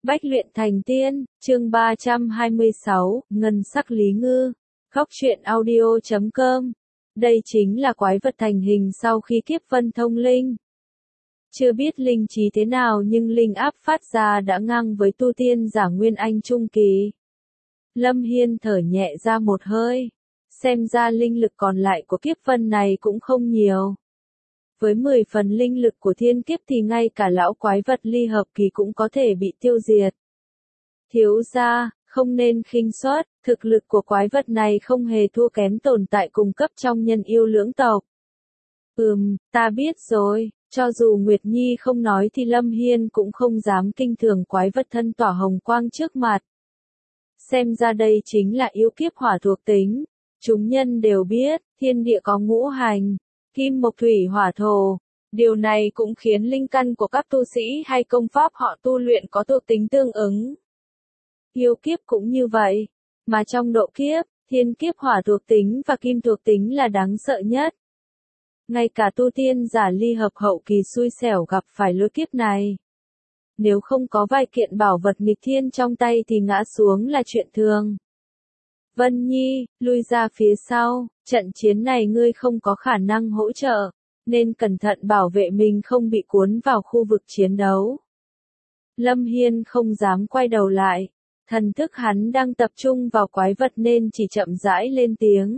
Bách luyện thành tiên, chương 326, Ngân sắc Lý Ngư. Góc truyện audio.com. Đây chính là quái vật thành hình sau khi kiếp vân thông linh. Chưa biết linh trí thế nào nhưng linh áp phát ra đã ngang với tu tiên giả Nguyên Anh Trung Kỳ. Lâm Hiên thở nhẹ ra một hơi. Xem ra linh lực còn lại của kiếp vân này cũng không nhiều. Với 10 phần linh lực của thiên kiếp thì ngay cả lão quái vật ly hợp kỳ cũng có thể bị tiêu diệt. Thiếu gia, không nên khinh suất, thực lực của quái vật này không hề thua kém tồn tại cùng cấp trong nhân yêu lưỡng tộc. Ta biết rồi, cho dù Nguyệt Nhi không nói thì Lâm Hiên cũng không dám kinh thường quái vật thân tỏa hồng quang trước mặt. Xem ra đây chính là yêu kiếp hỏa thuộc tính. Chúng nhân đều biết, thiên địa có ngũ hành. Kim mộc thủy hỏa thổ. Điều này cũng khiến linh căn của các tu sĩ hay công pháp họ tu luyện có thuộc tính tương ứng. Yêu kiếp cũng như vậy. Mà trong độ kiếp, thiên kiếp hỏa thuộc tính và kim thuộc tính là đáng sợ nhất. Ngay cả tu tiên giả ly hợp hậu kỳ xui xẻo gặp phải lối kiếp này. Nếu không có vài kiện bảo vật nghịch thiên trong tay thì ngã xuống là chuyện thường. Vân Nhi, lui ra phía sau, trận chiến này ngươi không có khả năng hỗ trợ, nên cẩn thận bảo vệ mình không bị cuốn vào khu vực chiến đấu. Lâm Hiên không dám quay đầu lại, thần thức hắn đang tập trung vào quái vật nên chỉ chậm rãi lên tiếng.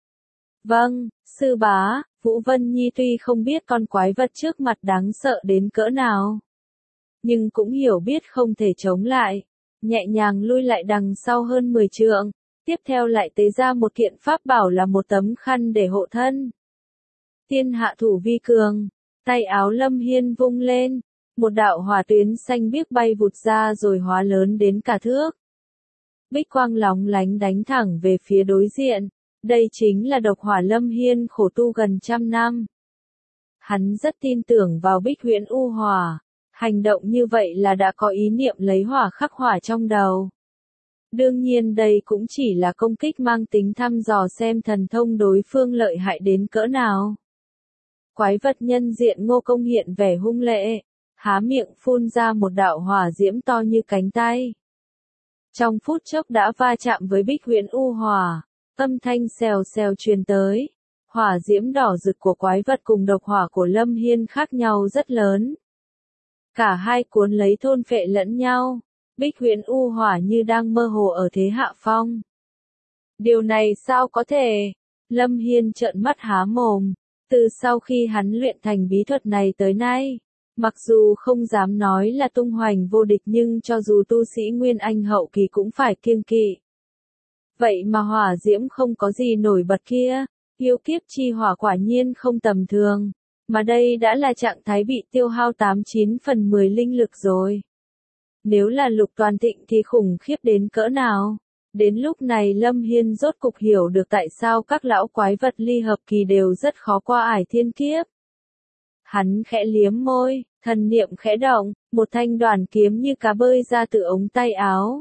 Vâng, sư bá, Vũ Vân Nhi tuy không biết con quái vật trước mặt đáng sợ đến cỡ nào, nhưng cũng hiểu biết không thể chống lại, nhẹ nhàng lui lại đằng sau hơn 10 trượng. Tiếp theo lại tế ra một kiện pháp bảo là một tấm khăn để hộ thân. Thiên hạ thủ vi cường, tay áo Lâm Hiên vung lên, một đạo hỏa tuyến xanh biếc bay vụt ra rồi hóa lớn đến cả thước. Bích quang lóng lánh đánh thẳng về phía đối diện, đây chính là độc hỏa Lâm Hiên khổ tu gần trăm năm. Hắn rất tin tưởng vào Bích Huyễn U Hỏa, hành động như vậy là đã có ý niệm lấy hỏa khắc hỏa trong đầu. Đương nhiên đây cũng chỉ là công kích mang tính thăm dò xem thần thông đối phương lợi hại đến cỡ nào. Quái vật nhân diện Ngô Công hiện vẻ hung lệ, há miệng phun ra một đạo hỏa diễm to như cánh tay. Trong phút chốc đã va chạm với Bích Huyễn U Hỏa, âm thanh xèo xèo truyền tới. Hỏa diễm đỏ rực của quái vật cùng độc hỏa của Lâm Hiên khác nhau rất lớn. Cả hai cuốn lấy thôn phệ lẫn nhau. Bích Huyễn U Hỏa như đang mơ hồ ở thế hạ phong. Điều này sao có thể? Lâm Hiên trợn mắt há mồm. Từ sau khi hắn luyện thành bí thuật này tới nay, mặc dù không dám nói là tung hoành vô địch nhưng cho dù tu sĩ Nguyên Anh hậu kỳ cũng phải kiêng kỵ. Vậy mà hỏa diễm không có gì nổi bật kia, yêu kiếp chi hỏa quả nhiên không tầm thường, mà đây đã là trạng thái bị tiêu hao 89 phần 10 linh lực rồi. Nếu là Lục Toàn Thịnh thì khủng khiếp đến cỡ nào? Đến lúc này Lâm Hiên rốt cục hiểu được tại sao các lão quái vật ly hợp kỳ đều rất khó qua ải thiên kiếp. Hắn khẽ liếm môi, thần niệm khẽ động, một thanh đoàn kiếm như cá bơi ra từ ống tay áo.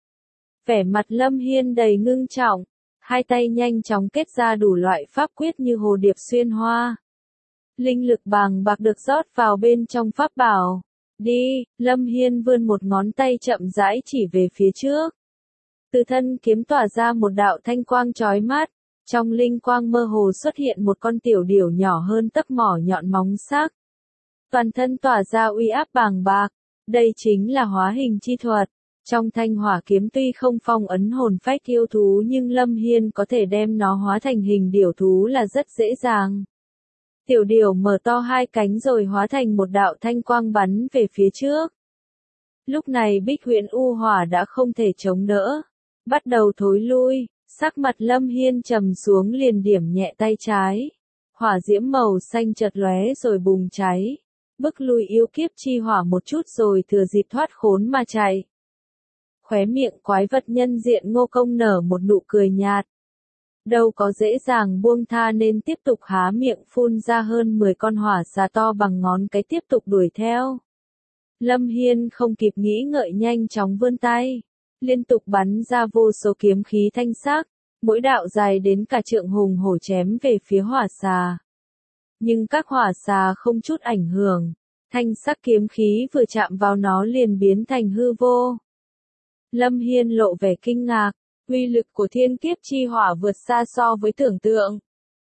Vẻ mặt Lâm Hiên đầy ngưng trọng, hai tay nhanh chóng kết ra đủ loại pháp quyết như hồ điệp xuyên hoa. Linh lực bàng bạc được rót vào bên trong pháp bảo. Đi, Lâm Hiên vươn một ngón tay chậm rãi chỉ về phía trước. Từ thân kiếm tỏa ra một đạo thanh quang chói mắt, trong linh quang mơ hồ xuất hiện một con tiểu điểu nhỏ hơn tấc mỏ nhọn móng sắc. Toàn thân tỏa ra uy áp bàng bạc, đây chính là hóa hình chi thuật. Trong thanh hỏa kiếm tuy không phong ấn hồn phách yêu thú nhưng Lâm Hiên có thể đem nó hóa thành hình điểu thú là rất dễ dàng. Tiểu điểu mở to hai cánh rồi hóa thành một đạo thanh quang bắn về phía trước. Lúc này Bích Huyễn U Hỏa đã không thể chống đỡ, bắt đầu thối lui, sắc mặt Lâm Hiên trầm xuống liền điểm nhẹ tay trái. Hỏa diễm màu xanh chợt lóe rồi bùng cháy, bức lui yêu kiếp chi hỏa một chút rồi thừa dịp thoát khốn mà chạy. Khóe miệng quái vật nhân diện Ngô Công nở một nụ cười nhạt. Đâu có dễ dàng buông tha nên tiếp tục há miệng phun ra hơn 10 con hỏa xà to bằng ngón cái tiếp tục đuổi theo. Lâm Hiên không kịp nghĩ ngợi nhanh chóng vươn tay, liên tục bắn ra vô số kiếm khí thanh sắc, mỗi đạo dài đến cả trượng hùng hổ chém về phía hỏa xà. Nhưng các hỏa xà không chút ảnh hưởng, Thanh sắc kiếm khí vừa chạm vào nó liền biến thành hư vô. Lâm Hiên lộ vẻ kinh ngạc, uy lực của thiên kiếp chi hỏa vượt xa so với tưởng tượng.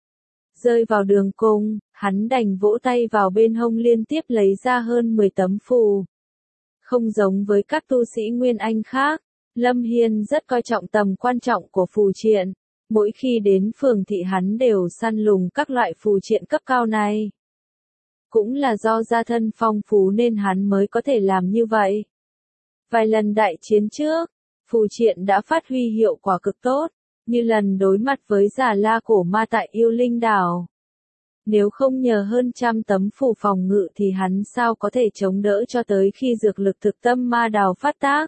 Rơi vào đường cùng, hắn đành vỗ tay vào bên hông liên tiếp lấy ra hơn 10 tấm phù. Không giống với các tu sĩ Nguyên Anh khác, Lâm Hiên rất coi trọng tầm quan trọng của phù triện. Mỗi khi đến phường thị hắn đều săn lùng các loại phù triện cấp cao này. Cũng là do gia thân phong phú nên hắn mới có thể làm như vậy. Vài lần đại chiến trước, phù triện đã phát huy hiệu quả cực tốt, như lần đối mặt với Già La Cổ Ma tại Yêu Linh Đảo. Nếu không nhờ hơn trăm tấm phù phòng ngự thì hắn sao có thể chống đỡ cho tới khi dược lực thực tâm ma đào phát tác.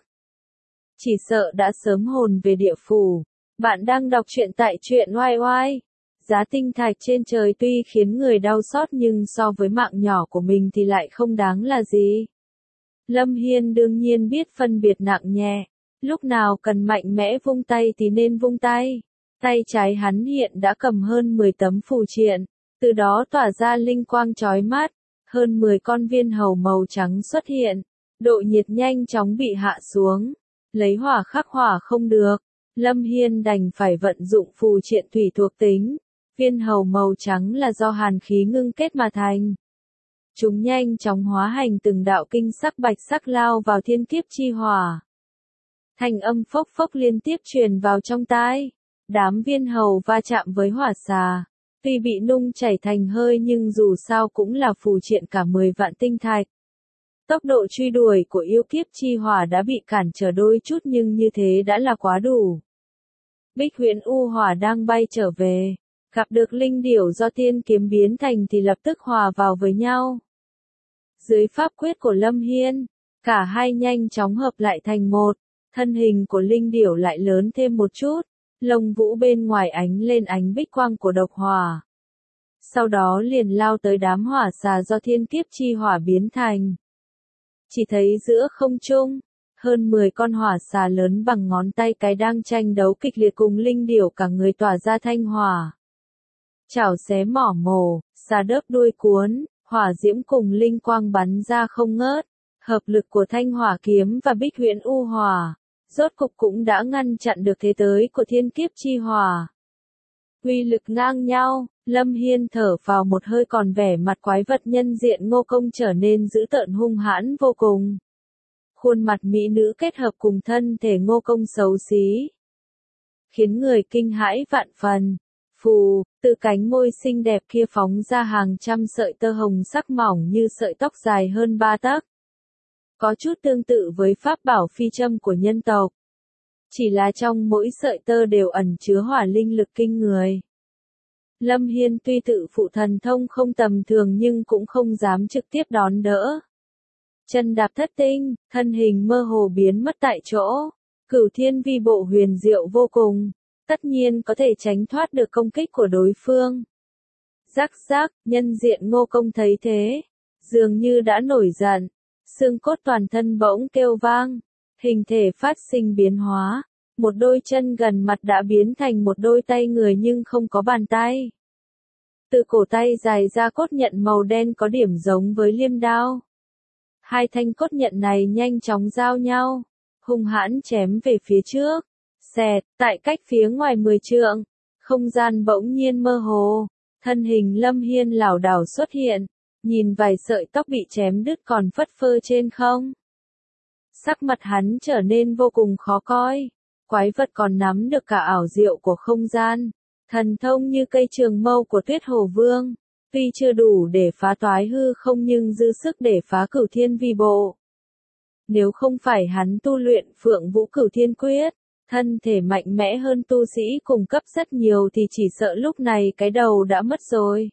Chỉ sợ đã sớm hồn về địa phủ. Bạn đang đọc truyện tại truyện oai oai. Giá tinh thạch trên trời tuy khiến người đau xót nhưng so với mạng nhỏ của mình thì lại không đáng là gì. Lâm Hiên đương nhiên biết phân biệt nặng nhẹ. Lúc nào cần mạnh mẽ vung tay thì nên vung tay. Tay trái hắn hiện đã cầm hơn 10 tấm phù triện. Từ đó tỏa ra linh quang chói mắt. Hơn 10 con viên hầu màu trắng xuất hiện. Độ nhiệt nhanh chóng bị hạ xuống. Lấy hỏa khắc hỏa không được. Lâm Hiên đành phải vận dụng phù triện thủy thuộc tính. Viên hầu màu trắng là do hàn khí ngưng kết mà thành. Chúng nhanh chóng hóa thành từng đạo kinh sắc bạch sắc lao vào thiên kiếp chi hỏa. Thanh âm phốc phốc liên tiếp truyền vào trong tai. Đám viên hầu va chạm với hỏa xà. Tuy bị nung chảy thành hơi nhưng dù sao cũng là phù triện cả 10 vạn tinh thạch. Tốc độ truy đuổi của yêu kiếp chi hỏa đã bị cản trở đôi chút nhưng như thế đã là quá đủ. Bích Huyễn U Hỏa đang bay trở về, gặp được linh điểu do tiên kiếm biến thành thì lập tức hòa vào với nhau. Dưới pháp quyết của Lâm Hiên, cả hai nhanh chóng hợp lại thành một, thân hình của linh điểu lại lớn thêm một chút, lông vũ bên ngoài ánh lên ánh bích quang của độc hỏa. Sau đó liền lao tới đám hỏa xà do thiên kiếp chi hỏa biến thành. Chỉ thấy giữa không trung, hơn 10 con hỏa xà lớn bằng ngón tay cái đang tranh đấu kịch liệt cùng linh điểu cả người tỏa ra thanh hỏa. Chảo xé mỏ mổ, xà đớp đuôi cuốn, hỏa diễm cùng linh quang bắn ra không ngớt. Hợp lực của thanh hỏa kiếm và bích huyễn u hỏa, rốt cục cũng đã ngăn chặn được thế tới của thiên kiếp chi hỏa. Uy lực ngang nhau, Lâm Hiên thở vào một hơi còn vẻ mặt quái vật nhân diện Ngô Công trở nên dữ tợn hung hãn vô cùng. Khuôn mặt mỹ nữ kết hợp cùng thân thể Ngô Công xấu xí, khiến người kinh hãi vạn phần. Phù, từ cánh môi xinh đẹp kia phóng ra hàng trăm sợi tơ hồng sắc mỏng như sợi tóc dài hơn 3 tấc. Có chút tương tự với pháp bảo phi châm của nhân tộc. Chỉ là trong mỗi sợi tơ đều ẩn chứa hỏa linh lực kinh người. Lâm Hiên tuy tự phụ thần thông không tầm thường nhưng cũng không dám trực tiếp đón đỡ. Chân đạp thất tinh, thân hình mơ hồ biến mất tại chỗ. Cửu thiên vi bộ huyền diệu vô cùng. Tất nhiên có thể tránh thoát được công kích của đối phương. Rắc rắc, nhân diện Ngô Công thấy thế. Dường như đã nổi giận. Xương cốt toàn thân bỗng kêu vang. Hình thể phát sinh biến hóa. Một đôi chân gần mặt đã biến thành một đôi tay người nhưng không có bàn tay. Từ cổ tay dài ra cốt nhận màu đen có điểm giống với liêm đao. Hai thanh cốt nhận này nhanh chóng giao nhau. Hung hãn chém về phía trước. Xẹt, tại cách phía ngoài 10 trượng. Không gian bỗng nhiên mơ hồ. Thân hình Lâm Hiên lảo đảo xuất hiện. Nhìn vài sợi tóc bị chém đứt còn phất phơ trên không. Sắc mặt hắn trở nên vô cùng khó coi. Quái vật còn nắm được cả ảo diệu của không gian. Thần thông như cây trường mâu của Tuyết Hồ Vương. Tuy chưa đủ để phá toái hư không nhưng dư sức để phá cửu thiên vi bộ. Nếu không phải hắn tu luyện Phượng Vũ Cửu Thiên Quyết, thân thể mạnh mẽ hơn tu sĩ cùng cấp rất nhiều thì chỉ sợ lúc này cái đầu đã mất rồi.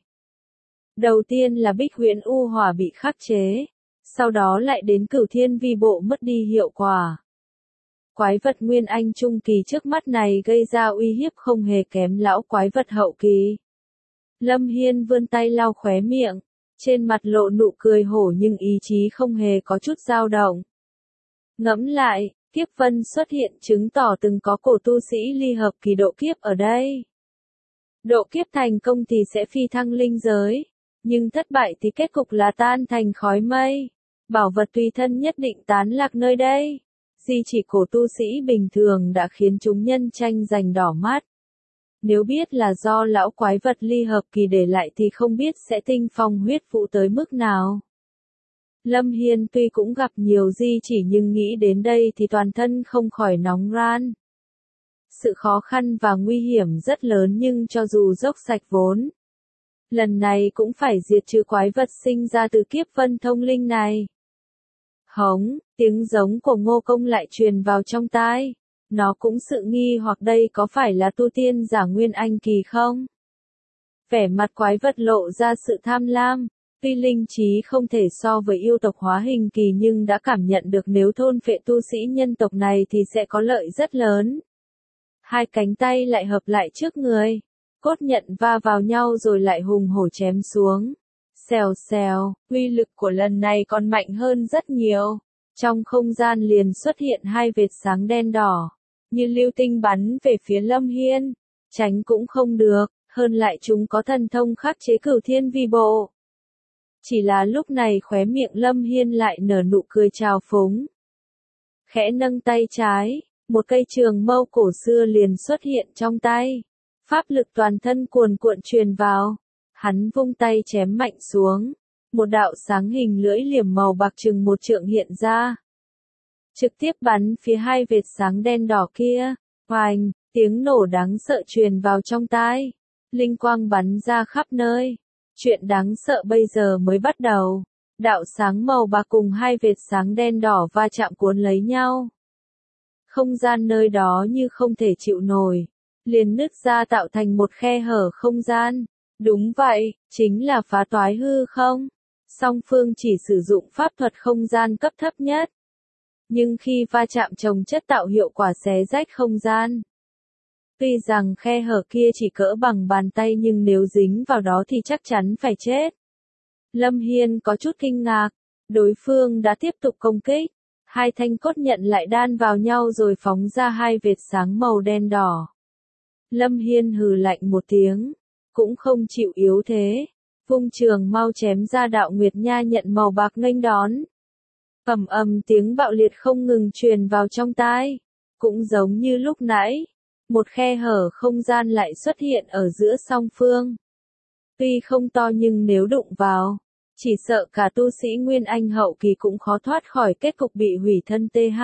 Đầu tiên là Bích Huyễn U Hỏa bị khắc chế. Sau đó lại đến Cửu Thiên Vi Bộ mất đi hiệu quả. Quái vật Nguyên Anh trung kỳ trước mắt này gây ra uy hiếp không hề kém lão quái vật hậu kỳ. Lâm Hiên vươn tay lau khóe miệng, trên mặt lộ nụ cười hổ nhưng ý chí không hề có chút dao động. Ngẫm lại, kiếp vân xuất hiện chứng tỏ từng có cổ tu sĩ ly hợp kỳ độ kiếp ở đây. Độ kiếp thành công thì sẽ phi thăng linh giới. Nhưng thất bại thì kết cục là tan thành khói mây. Bảo vật tùy thân nhất định tán lạc nơi đây. Di chỉ cổ tu sĩ bình thường đã khiến chúng nhân tranh giành đỏ mắt. Nếu biết là do lão quái vật ly hợp kỳ để lại thì không biết sẽ tinh phong huyết vũ tới mức nào. Lâm Hiên tuy cũng gặp nhiều di chỉ nhưng nghĩ đến đây thì toàn thân không khỏi nóng ran. Sự khó khăn và nguy hiểm rất lớn nhưng cho dù dốc sạch vốn, lần này cũng phải diệt trừ quái vật sinh ra từ kiếp vân thông linh này. Hống, tiếng giống của Ngô Công lại truyền vào trong tai. Nó cũng sự nghi hoặc đây có phải là tu tiên giả Nguyên Anh kỳ không? Vẻ mặt quái vật lộ ra sự tham lam. Tuy linh trí không thể so với yêu tộc hóa hình kỳ nhưng đã cảm nhận được nếu thôn phệ tu sĩ nhân tộc này thì sẽ có lợi rất lớn. Hai cánh tay lại hợp lại trước người. Cốt nhận va vào nhau rồi lại hùng hổ chém xuống. Xèo xèo, uy lực của lần này còn mạnh hơn rất nhiều. Trong không gian liền xuất hiện hai vệt sáng đen đỏ, như lưu tinh bắn về phía Lâm Hiên. Tránh cũng không được, hơn lại chúng có thần thông khắc chế cửu thiên vi bộ. Chỉ là lúc này khóe miệng Lâm Hiên lại nở nụ cười trào phúng. Khẽ nâng tay trái, một cây trường mâu cổ xưa liền xuất hiện trong tay. Pháp lực toàn thân cuồn cuộn truyền vào. Hắn vung tay chém mạnh xuống. Một đạo sáng hình lưỡi liềm màu bạc chừng một trượng hiện ra. Trực tiếp bắn phía hai vệt sáng đen đỏ kia. Oành, tiếng nổ đáng sợ truyền vào trong tai. Linh quang bắn ra khắp nơi. Chuyện đáng sợ bây giờ mới bắt đầu. Đạo sáng màu bạc cùng hai vệt sáng đen đỏ va chạm cuốn lấy nhau. Không gian nơi đó như không thể chịu nổi. Liền nứt ra tạo thành một khe hở không gian. Đúng vậy, chính là phá toái hư không. Song phương chỉ sử dụng pháp thuật không gian cấp thấp nhất. Nhưng khi va chạm chồng chất tạo hiệu quả xé rách không gian. Tuy rằng khe hở kia chỉ cỡ bằng bàn tay nhưng nếu dính vào đó thì chắc chắn phải chết. Lâm Hiên có chút kinh ngạc. Đối phương đã tiếp tục công kích. Hai thanh cốt nhận lại đan vào nhau rồi phóng ra hai vệt sáng màu đen đỏ. Lâm Hiên hừ lạnh một tiếng. Cũng không chịu yếu thế. Vung trường mau chém ra đạo nguyệt nha nhận màu bạc nghênh đón. Ầm ầm tiếng bạo liệt không ngừng truyền vào trong tai. Cũng giống như lúc nãy. Một khe hở không gian lại xuất hiện ở giữa song phương. Tuy không to nhưng nếu đụng vào, chỉ sợ cả tu sĩ Nguyên Anh hậu kỳ cũng khó thoát khỏi kết cục bị hủy thân TH.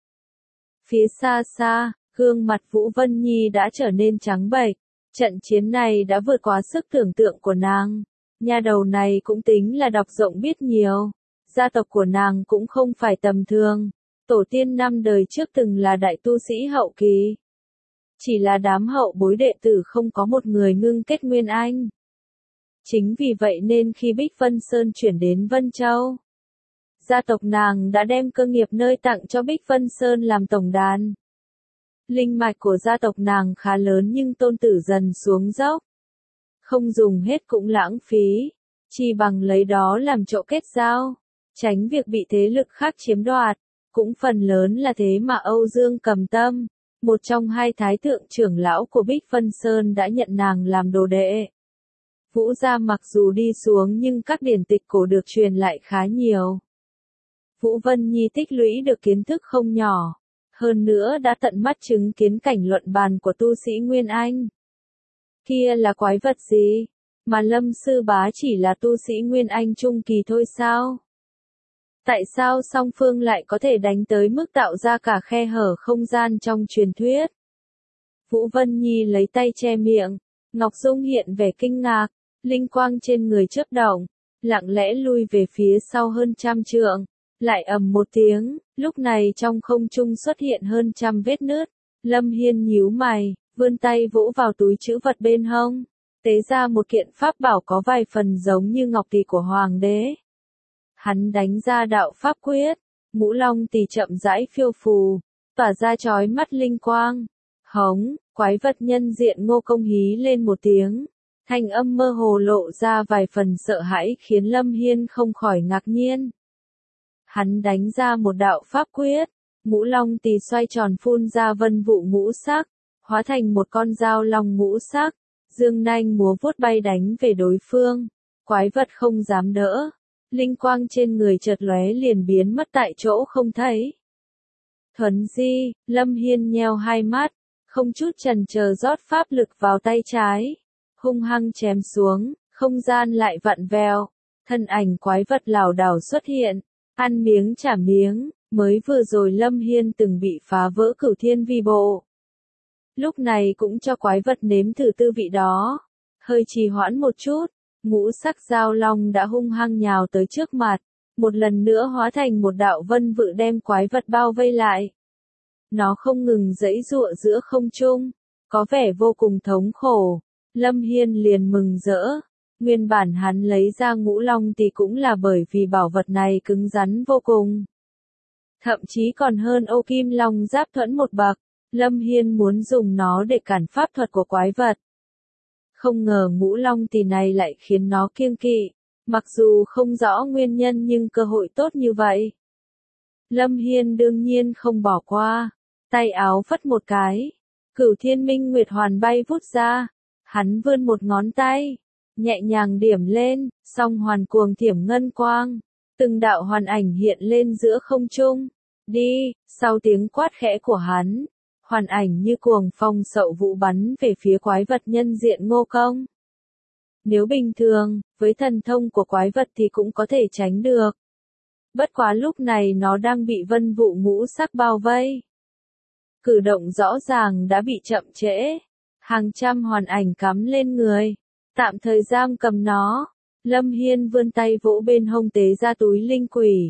Phía xa xa, gương mặt Vũ Vân Nhi đã trở nên trắng bệch. Trận chiến này đã vượt quá sức tưởng tượng của nàng. Nha đầu này cũng tính là đọc rộng biết nhiều. Gia tộc của nàng cũng không phải tầm thường. Tổ tiên 5 đời trước từng là đại tu sĩ hậu kỳ. Chỉ là đám hậu bối đệ tử không có một người ngưng kết Nguyên Anh. Chính vì vậy nên khi Bích Vân Sơn chuyển đến Vân Châu, gia tộc nàng đã đem cơ nghiệp nơi tặng cho Bích Vân Sơn làm tổng đàn. Linh mạch của gia tộc nàng khá lớn nhưng tôn tử dần xuống dốc. Không dùng hết cũng lãng phí, chi bằng lấy đó làm chỗ kết giao, tránh việc bị thế lực khác chiếm đoạt. Cũng phần lớn là thế mà Âu Dương Cầm Tâm, một trong hai thái thượng trưởng lão của Bích Vân Sơn đã nhận nàng làm đồ đệ. Vũ gia mặc dù đi xuống nhưng các điển tịch cổ được truyền lại khá nhiều. Vũ Vân Nhi tích lũy được kiến thức không nhỏ. Hơn nữa đã tận mắt chứng kiến cảnh luận bàn của tu sĩ Nguyên Anh. Kia là quái vật gì? Mà Lâm Sư Bá chỉ là tu sĩ Nguyên Anh trung kỳ thôi sao? Tại sao song phương lại có thể đánh tới mức tạo ra cả khe hở không gian trong truyền thuyết? Vũ Vân Nhi lấy tay che miệng. Ngọc Dung hiện vẻ kinh ngạc. Linh quang trên người chớp động. Lặng lẽ lui về phía sau hơn 100 trượng. Lại ầm một tiếng, lúc này trong không trung xuất hiện hơn 100 vết nứt. Lâm Hiên nhíu mày, vươn tay vỗ vào túi trữ vật bên hông. Tế ra một kiện pháp bảo có vài phần giống như ngọc tỷ của hoàng đế. Hắn đánh ra đạo pháp quyết, mũ long tỷ chậm rãi phiêu phù, tỏa ra chói mắt linh quang. Hống, quái vật nhân diện Ngô Công hí lên một tiếng. Thanh âm mơ hồ lộ ra vài phần sợ hãi khiến Lâm Hiên không khỏi ngạc nhiên. Hắn đánh ra một đạo pháp quyết, mũ long tỳ xoay tròn phun ra vân vụ ngũ sắc, hóa thành một con dao long ngũ sắc, dương nanh múa vuốt bay đánh về đối phương. Quái vật không dám đỡ. Linh quang trên người chợt lóe liền biến mất tại chỗ không thấy. Thuấn di, Lâm Hiên nheo hai mắt, không chút chần chờ rót pháp lực vào tay trái. Hung hăng chém xuống, không gian lại vặn vẹo. Thân ảnh quái vật lảo đảo xuất hiện, ăn miếng trả miếng, mới vừa rồi Lâm Hiên từng bị phá vỡ Cửu Thiên Vi Bộ. Lúc này cũng cho quái vật nếm thử tư vị đó. Hơi trì hoãn một chút, ngũ sắc giao long đã hung hăng nhào tới trước mặt, một lần nữa hóa thành một đạo vân vự đem quái vật bao vây lại. Nó không ngừng giãy giụa giữa không trung, có vẻ vô cùng thống khổ. Lâm Hiên liền mừng rỡ. Nguyên bản hắn lấy ra ngũ long thì cũng là bởi vì bảo vật này cứng rắn vô cùng. Thậm chí còn hơn ô kim long giáp thuẫn một bậc. Lâm Hiên muốn dùng nó để cản pháp thuật của quái vật. Không ngờ ngũ long tỷ này lại khiến nó kiêng kỵ. Mặc dù không rõ nguyên nhân nhưng cơ hội tốt như vậy. Lâm Hiên đương nhiên không bỏ qua. Tay áo phất một cái. Cửu Thiên Minh Nguyệt Hoàn bay vút ra. Hắn vươn một ngón tay. Nhẹ nhàng điểm lên, song hoàn cuồng thiểm ngân quang. Từng đạo hoàn ảnh hiện lên giữa không trung. Đi, sau tiếng quát khẽ của hắn. Hoàn ảnh như cuồng phong sậu vũ bắn về phía quái vật nhân diện Ngô Công. Nếu bình thường, với thần thông của quái vật thì cũng có thể tránh được. Bất quá lúc này nó đang bị vân vụ ngũ sắc bao vây. Cử động rõ ràng đã bị chậm trễ. Hàng trăm hoàn ảnh cắm lên người. Tạm thời giam cầm nó. Lâm Hiên vươn tay vỗ bên hông tế ra túi linh quỷ.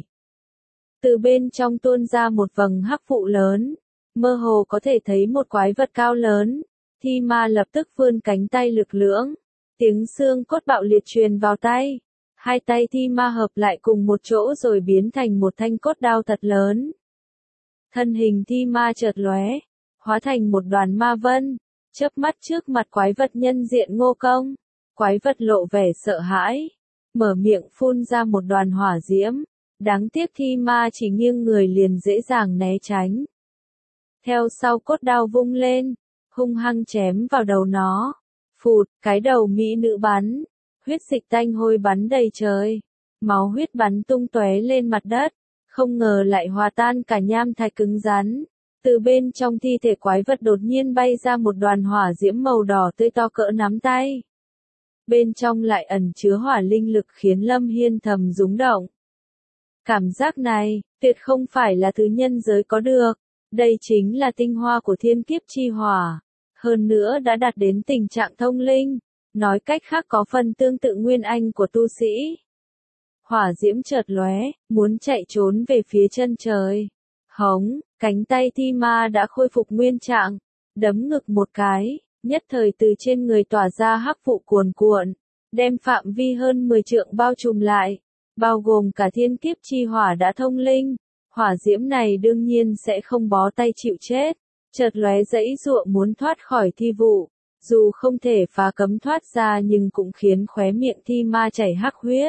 Từ bên trong tuôn ra một vầng hắc vụ lớn. Mơ hồ có thể thấy một quái vật cao lớn. Thi ma lập tức vươn cánh tay lực lưỡng. Tiếng xương cốt bạo liệt truyền vào tay. Hai tay thi ma hợp lại cùng một chỗ rồi biến thành một thanh cốt đao thật lớn. Thân hình thi ma chợt lóe, hóa thành một đoàn ma vân, chớp mắt trước mặt quái vật nhân diện Ngô Công. Quái vật lộ vẻ sợ hãi, mở miệng phun ra một đoàn hỏa diễm. Đáng tiếc thi ma chỉ nghiêng người liền dễ dàng né tránh. Theo sau cốt đao vung lên, hung hăng chém vào đầu nó. Phụt, cái đầu mỹ nữ bắn, huyết dịch tanh hôi bắn đầy trời. Máu huyết bắn tung tóe lên mặt đất, không ngờ lại hòa tan cả nham thạch cứng rắn. Từ bên trong thi thể quái vật đột nhiên bay ra một đoàn hỏa diễm màu đỏ tươi to cỡ nắm tay. Bên trong lại ẩn chứa hỏa linh lực khiến Lâm Hiên thầm rúng động. Cảm giác này, tuyệt không phải là thứ nhân giới có được. Đây chính là tinh hoa của thiên kiếp chi hỏa. Hơn nữa đã đạt đến tình trạng thông linh. Nói cách khác có phần tương tự nguyên anh của tu sĩ. Hỏa diễm chợt lóe, muốn chạy trốn về phía chân trời. Hống, cánh tay thi ma đã khôi phục nguyên trạng. Đấm ngực một cái, nhất thời từ trên người tỏa ra hắc vụ cuồn cuộn. Đem phạm vi hơn 10 trượng bao trùm lại. Bao gồm cả thiên kiếp chi hỏa đã thông linh. Hỏa diễm này đương nhiên sẽ không bó tay chịu chết. Chợt lóe giãy giụa muốn thoát khỏi thi vụ. Dù không thể phá cấm thoát ra nhưng cũng khiến khóe miệng thi ma chảy hắc huyết.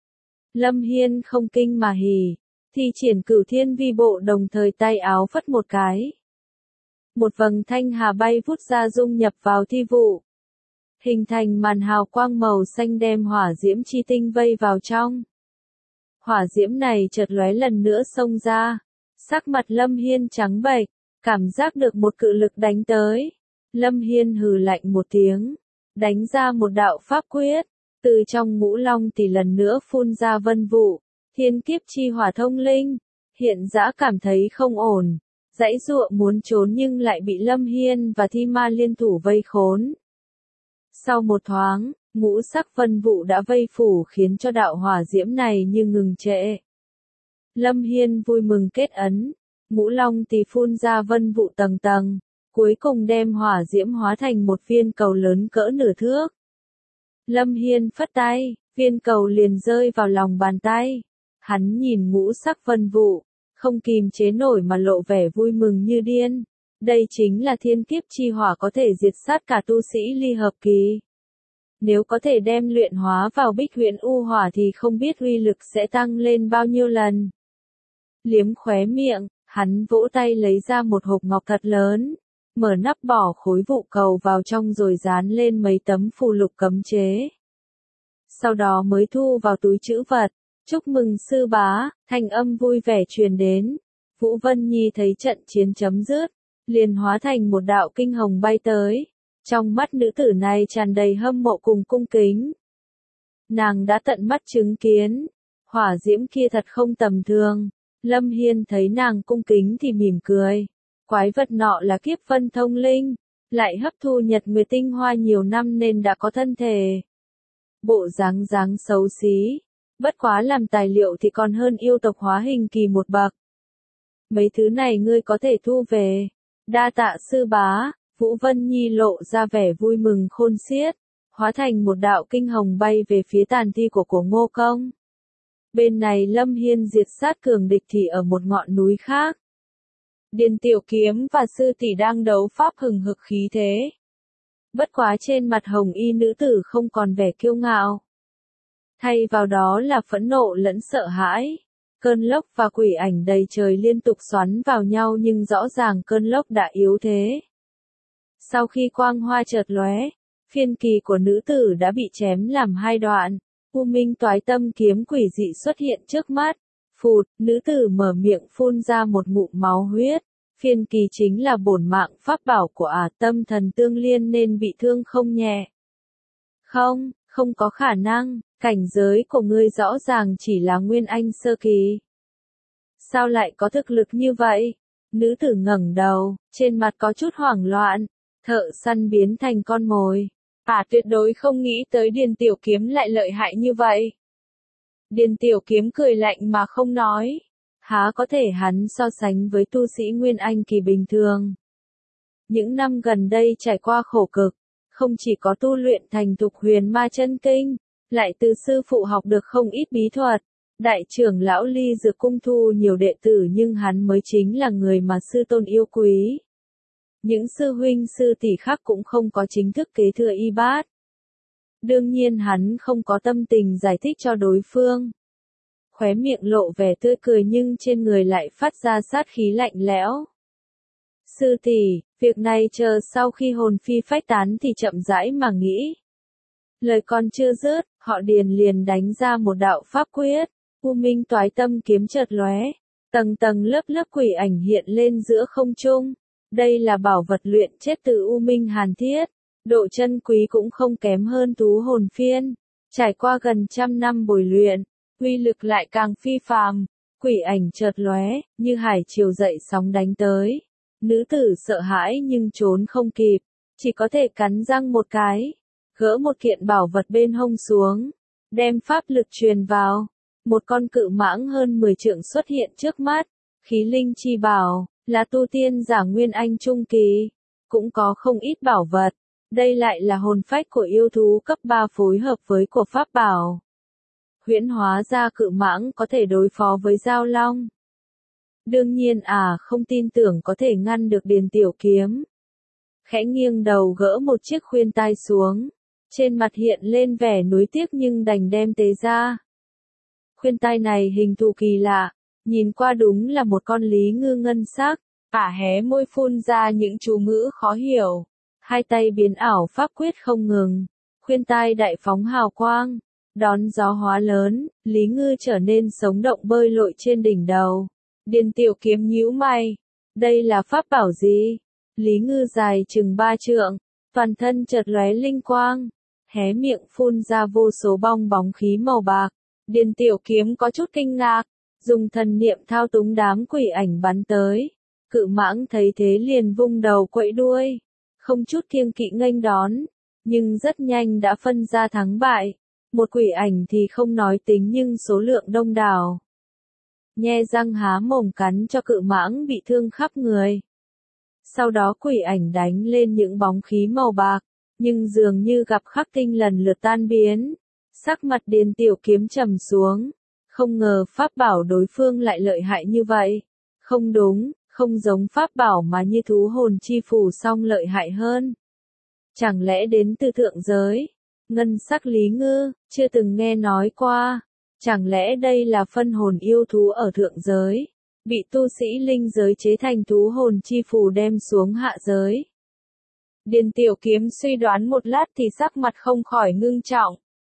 Lâm Hiên không kinh mà hỉ. Thi triển Cửu Thiên Vi Bộ đồng thời tay áo phất một cái. Một vầng thanh hà bay vút ra dung nhập vào thi vụ. Hình thành màn hào quang màu xanh đem hỏa diễm chi tinh vây vào trong. Hỏa diễm này chợt lóe lần nữa xông ra. Sắc mặt Lâm Hiên trắng bệch, cảm giác được một cự lực đánh tới. Lâm Hiên hừ lạnh một tiếng, đánh ra một đạo pháp quyết. Từ trong ngũ long thì lần nữa phun ra vân vụ. Thiên kiếp chi hỏa thông linh. Hiện dã cảm thấy không ổn. Giãy giụa muốn trốn nhưng lại bị Lâm Hiên và thi ma liên thủ vây khốn. Sau một thoáng, ngũ sắc vân vụ đã vây phủ khiến cho đạo hỏa diễm này như ngừng trệ. Lâm Hiên vui mừng kết ấn. Ngũ long thì phun ra vân vụ tầng tầng. Cuối cùng đem hỏa diễm hóa thành một viên cầu lớn cỡ nửa thước. Lâm Hiên phất tay, viên cầu liền rơi vào lòng bàn tay. Hắn nhìn ngũ sắc vân vụ, không kìm chế nổi mà lộ vẻ vui mừng như điên. Đây chính là thiên kiếp chi hỏa có thể diệt sát cả tu sĩ ly hợp kỳ. Nếu có thể đem luyện hóa vào bích huyện u hỏa thì không biết uy lực sẽ tăng lên bao nhiêu lần. Liếm khóe miệng, hắn vỗ tay lấy ra một hộp ngọc thật lớn. Mở nắp bỏ khối vụ cầu vào trong rồi dán lên mấy tấm phù lục cấm chế. sau đó mới thu vào túi trữ vật. Chúc mừng sư bá, thanh âm vui vẻ truyền đến. Vũ Vân Nhi thấy trận chiến chấm dứt, liền hóa thành một đạo kinh hồng bay tới. Trong mắt nữ tử này tràn đầy hâm mộ cùng cung kính. Nàng đã tận mắt chứng kiến, hỏa diễm kia thật không tầm thường. Lâm Hiên thấy nàng cung kính thì mỉm cười. Quái vật nọ là kiếp vân thông linh, lại hấp thu nhật nguyệt tinh hoa nhiều năm nên đã có thân thể. Bộ dáng xấu xí, bất quá làm tài liệu thì còn hơn yêu tộc hóa hình kỳ một bậc. Mấy thứ này ngươi có thể thu về. Đa tạ sư bá. Vũ Vân Nhi lộ ra vẻ vui mừng khôn xiết, hóa thành một đạo kinh hồng bay về phía tàn thi của Cổ Ngô Công. Bên này Lâm Hiên diệt sát cường địch thì ở một ngọn núi khác. Điền Tiểu Kiếm và sư tỷ đang đấu pháp hừng hực khí thế. Bất quá trên mặt hồng y nữ tử không còn vẻ kiêu ngạo. Thay vào đó là phẫn nộ lẫn sợ hãi. Cơn lốc và quỷ ảnh đầy trời liên tục xoắn vào nhau nhưng rõ ràng cơn lốc đã yếu thế. Sau khi quang hoa chợt lóe, phiên kỳ của nữ tử đã bị chém làm hai đoạn. U Minh Toái Tâm kiếm quỷ dị xuất hiện trước mắt. Phụt, nữ tử mở miệng phun ra một ngụm máu huyết. Phiên kỳ chính là bổn mạng pháp bảo của Tâm Thần Tương Liên nên bị thương không nhẹ. Không có khả năng, cảnh giới của ngươi rõ ràng chỉ là Nguyên Anh sơ kỳ. Sao lại có thực lực như vậy? Nữ tử ngẩng đầu, trên mặt có chút hoảng loạn. Thợ săn biến thành con mồi. Tuyệt đối không nghĩ tới Điền Tiểu Kiếm lại lợi hại như vậy. Điền Tiểu Kiếm cười lạnh mà không nói. Há có thể hắn so sánh với tu sĩ Nguyên Anh kỳ bình thường. Những năm gần đây trải qua khổ cực, không chỉ có tu luyện thành thục huyền ma chân kinh, lại từ sư phụ học được không ít bí thuật. Đại trưởng lão Ly Dược Cung thu nhiều đệ tử nhưng hắn mới chính là người mà sư tôn yêu quý. Những sư huynh sư tỷ khác cũng không có chính thức kế thừa y bát. Đương nhiên hắn không có tâm tình giải thích cho đối phương. Khóe miệng lộ vẻ tươi cười nhưng trên người lại phát ra sát khí lạnh lẽo. Sư tỷ, việc này chờ sau khi hồn phi phách tán thì chậm rãi mà nghĩ. Lời còn chưa dứt, họ Điền liền đánh ra một đạo pháp quyết. U Minh Toái Tâm kiếm chợt lóe, tầng tầng lớp lớp quỷ ảnh hiện lên giữa không trung. Đây là bảo vật luyện chết từ U Minh Hàn Thiết, độ chân quý cũng không kém hơn Tú Hồn Phiên. Trải qua gần 100 năm bồi luyện, uy lực lại càng phi phàm. Quỷ ảnh chợt lóe, như hải triều dậy sóng đánh tới. Nữ tử sợ hãi nhưng trốn không kịp, chỉ có thể cắn răng một cái, gỡ một kiện bảo vật bên hông xuống, đem pháp lực truyền vào. Một con cự mãng hơn 10 trượng xuất hiện trước mắt, khí linh chi bảo, là tu tiên giả Nguyên Anh trung kỳ, cũng có không ít bảo vật. Đây lại là hồn phách của yêu thú cấp 3 phối hợp với của pháp bảo. Huyễn hóa ra cự mãng có thể đối phó với giao long. Đương nhiên không tin tưởng có thể ngăn được Điền Tiểu Kiếm. Khẽ nghiêng đầu gỡ một chiếc khuyên tai xuống, trên mặt hiện lên vẻ nuối tiếc nhưng đành đem tế ra. Khuyên tai này hình thù kỳ lạ, nhìn qua đúng là một con lý ngư ngân sắc. Hé môi phun ra những chú ngữ khó hiểu. Hai tay biến ảo pháp quyết không ngừng. Khuyên tai đại phóng hào quang. Đón gió hóa lớn, lý ngư trở nên sống động bơi lội trên đỉnh đầu. Điền Tiểu Kiếm nhíu mày. Đây là pháp bảo gì? Lý ngư dài chừng 3 trượng. Toàn thân chợt lóe linh quang. Hé miệng phun ra vô số bong bóng khí màu bạc. Điền Tiểu Kiếm có chút kinh ngạc. Dùng thần niệm thao túng đám quỷ ảnh bắn tới. Cự mãng thấy thế liền vung đầu quẫy đuôi. Không chút kiêng kỵ nghênh đón. Nhưng rất nhanh đã phân ra thắng bại. Một quỷ ảnh thì không nói tính nhưng số lượng đông đảo. Nhe răng há mồm cắn cho cự mãng bị thương khắp người. Sau đó quỷ ảnh đánh lên những bóng khí màu bạc, nhưng dường như gặp khắc tinh lần lượt tan biến. Sắc mặt Điền Tiểu Kiếm trầm xuống. Không ngờ pháp bảo đối phương lại lợi hại như vậy. Không đúng, không giống pháp bảo mà như thú hồn chi phù song lợi hại hơn. Chẳng lẽ đến từ thượng giới? Ngân sắc lý ngư, chưa từng nghe nói qua. Chẳng lẽ đây là phân hồn yêu thú ở thượng giới? Bị tu sĩ linh giới chế thành thú hồn chi phù đem xuống hạ giới. Điền Tiểu Kiếm suy đoán một lát thì sắc mặt không khỏi ngưng trọng.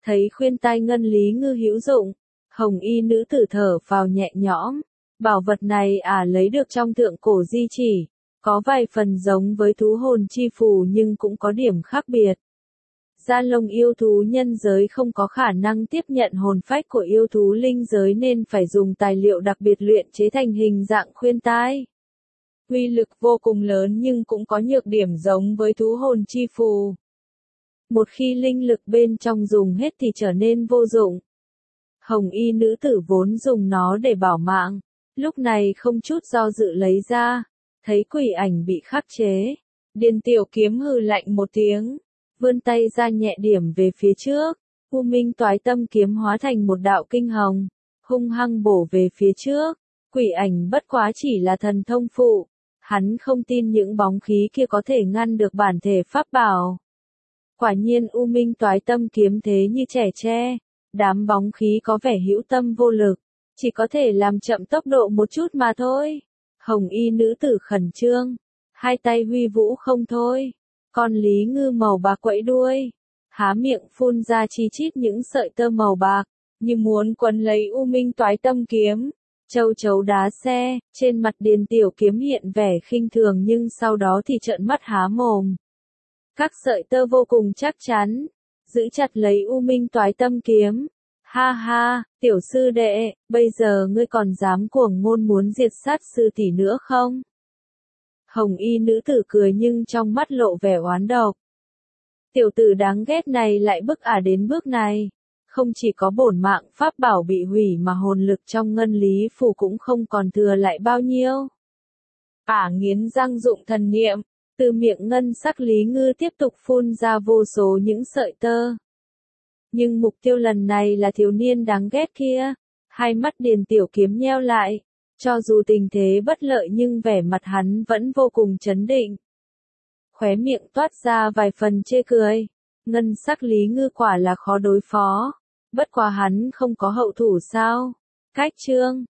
Thấy khuyên tai ngân lý ngư hữu dụng, hồng y nữ tử thở phào nhẹ nhõm. Bảo vật này lấy được trong thượng cổ di chỉ, có vài phần giống với thú hồn chi phù nhưng cũng có điểm khác biệt. Da lông yêu thú nhân giới không có khả năng tiếp nhận hồn phách của yêu thú linh giới nên phải dùng tài liệu đặc biệt luyện chế thành hình dạng khuyên tai. Uy lực vô cùng lớn nhưng cũng có nhược điểm giống với thú hồn chi phù. Một khi linh lực bên trong dùng hết thì trở nên vô dụng. Hồng y nữ tử vốn dùng nó để bảo mạng, lúc này không chút do dự lấy ra, thấy quỷ ảnh bị khắc chế. Điền tiểu kiếm hừ lạnh một tiếng, vươn tay ra nhẹ điểm về phía trước, U Minh Toái Tâm kiếm hóa thành một đạo kinh hồng, hung hăng bổ về phía trước. Quỷ ảnh bất quá chỉ là thần thông phụ, hắn không tin những bóng khí kia có thể ngăn được bản thể pháp bảo. Quả nhiên U Minh Toái Tâm kiếm thế như trẻ tre, đám bóng khí có vẻ hữu tâm vô lực, chỉ có thể làm chậm tốc độ một chút mà thôi. Hồng y nữ tử khẩn trương, hai tay huy vũ không thôi. Con lý ngư màu bạc quẫy đuôi, há miệng phun ra chi chít những sợi tơ màu bạc, như muốn quấn lấy U Minh Toái Tâm kiếm. Châu chấu đá xe, trên mặt Điền tiểu kiếm hiện vẻ khinh thường nhưng sau đó thì trợn mắt há mồm. Các sợi tơ vô cùng chắc chắn, giữ chặt lấy U Minh Toái Tâm kiếm. Ha ha, tiểu sư đệ, bây giờ ngươi còn dám cuồng ngôn muốn diệt sát sư tỷ nữa không? Hồng y nữ tử cười nhưng trong mắt lộ vẻ oán độc. Tiểu tử đáng ghét này lại bức đến bước này. Không chỉ có bổn mạng pháp bảo bị hủy mà hồn lực trong ngân lý phù cũng không còn thừa lại bao nhiêu. Nghiến răng dụng thần niệm, từ miệng ngân sắc lý ngư tiếp tục phun ra vô số những sợi tơ. Nhưng mục tiêu lần này là thiếu niên đáng ghét kia. Hai mắt Điền tiểu kiếm nheo lại. Cho dù tình thế bất lợi nhưng vẻ mặt hắn vẫn vô cùng trấn định. Khóe miệng toát ra vài phần chê cười. Ngân sắc lý ngư quả là khó đối phó. Bất quá hắn không có hậu thủ sao? Cách chương